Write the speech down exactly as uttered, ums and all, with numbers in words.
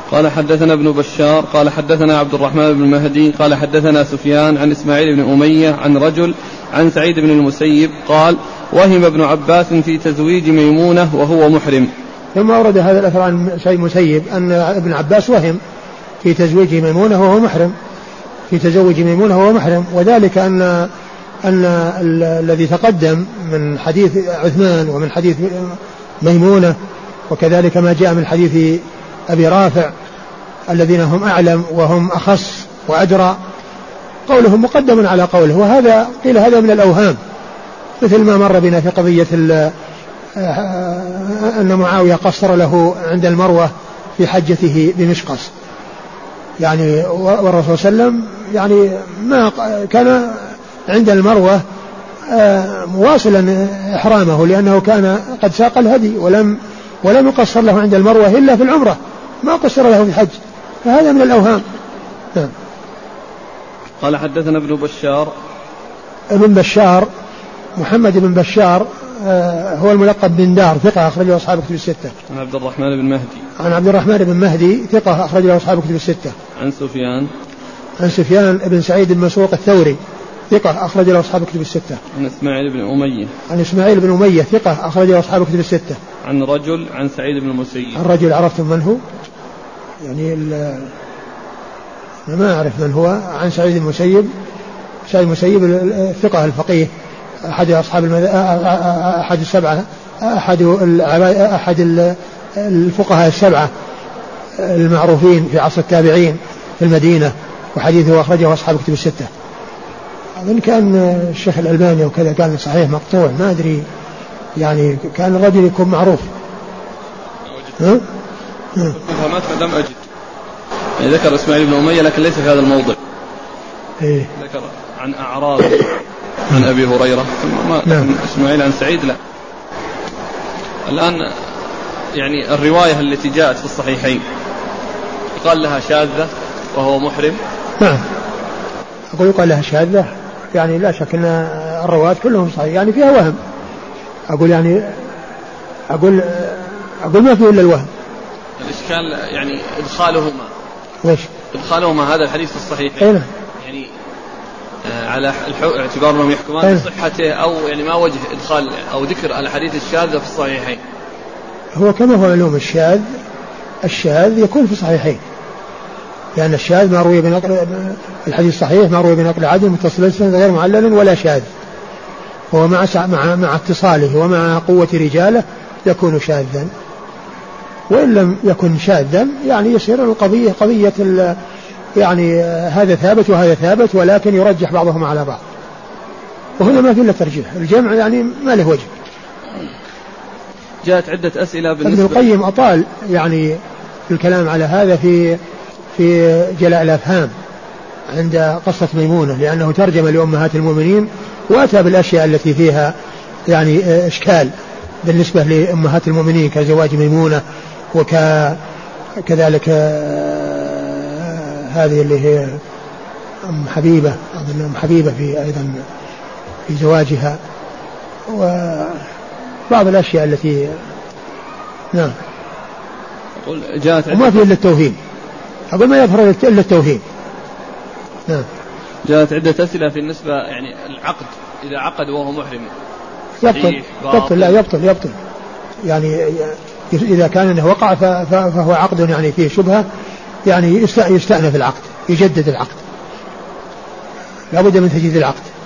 قال حدثنا ابن بشار قال حدثنا عبد الرحمن بن مهدي قال حدثنا سفيان عن إسماعيل بن أمية عن رجل عن سعيد بن المسيب قال وهم ابن عباس في تزويج ميمونة وهو محرم. ثم أورد هذا الأثر عن سعيد المسيب أن ابن عباس وهم في تزويج ميمونة وهو محرم في تزوج ميمونة وهو محرم وذلك أن أن الذي تقدم من حديث عثمان ومن حديث ميمونة وكذلك ما جاء من حديث أبي رافع الذين هم أعلم وهم أخص وأدرى قولهم مقدم على قوله. وهذا قيل هذا من الأوهام مثل ما مر بنا في قضية أن معاوية قصر له عند المروة في حجته بمشقص يعني والرسول صلى الله عليه وسلم يعني ما كان عند المروة مواصلا إحرامه لأنه كان قد ساق الهدي ولم ولم يقصر له عند المروة إلا في العمرة ما قصر له في الحج فهذا من الأوهام. نعم. قال حدثنا ابن بشار ابن بشار محمد بن بشار هو الملقب بن دار ثقة أخرج له أصحاب كتب الستة. عن عبد الرحمن بن مهدي عن عبد الرحمن بن مهدي ثقة أخرج له أصحاب كتب الستة. عن سفيان عن سفيان بن سعيد المسروق الثوري ثقة أخرج له أصحاب كتب الستة. عن إسماعيل بن أمية عن إسماعيل بن أمية ثقة أخرج له أصحاب كتب الستة. عن رجل عن سعيد بن المسيب. عن رجل عرفتم من هو؟ يعني ما أعرف من هو. عن سعيد المسيب سعيد المسيب الثقة الفقيه أحد أصحاب المذ... أحد السبعة أحد أحد الفقهاء السبعة المعروفين في عصر التابعين في المدينة وحديثه أخرجه أصحاب كتب الستة. أظن كان الشيخ الألباني وكذا قال صحيح مقطوع ما أدري يعني كان الرجل يكون معروف. ها؟ ها؟ لم أجد يعني ذكر إسماعيل بن أمية لكن ليس في هذا الموضع. إيه؟ ذكر عن أعراض عن أبي هريرة ما نعم. إسماعيل عن سعيد لا. الآن يعني الرواية التي جاءت في الصحيحين قال لها شاذة وهو محرم. نعم أقول يقال لها شاذة يعني لا شك أن الرواة كلهم صحيح يعني فيها وهم. أقول يعني أقول أقول ما فيه إلا الوهم. الإشكال يعني إدخالهما وش إدخالهما هذا الحديث في الصحيحين أين؟ يعني على اعتبار أنهم يحكمان بصحته أو يعني ما وجه إدخال أو ذكر الحديث الشاذ في الصحيحين. هو كما هو معلوم الشاذ الشاذ يكون في الصحيحين لأن الشاذ ما روي بنقل الحديث الصحيح ما روي بنقل عدل متصل غير معلل ولا شاذ هو مع مع مع اتصاله ومع قوة رجاله يكون شاذا وإن لم يكن شاذا يعني يصير القضية قضية يعني هذا ثابت وهذا ثابت ولكن يرجح بعضهم على بعض وهنا ما في إلا ترجيح الجمع يعني ما له وجه. جاءت عدة أسئلة بالنسبة ابن القيم أطال يعني الكلام على هذا في في جلاء الأفهام عند قصة ميمونة لأنه ترجم لأمهات المؤمنين وأتى بالأشياء التي فيها يعني إشكال بالنسبة لأمهات المؤمنين كزواج ميمونة وكذلك هذه اللي هي أم حبيبة أظن أم حبيبة في أيضا في زواجها وبعض الأشياء التي نعم جاءت وما في إلا التوهيم أقول ما يظهر إلا التوهيم. نعم. جاءت عدة أسئلة في النسبة يعني العقد إذا عقد وهو محرم يبطل يبطل لا يبطل يبطل يعني إذا كان انه وقع فهو عقد يعني فيه شبهة يعني يستأنف العقد يجدد العقد لا بد من تجديد العقد.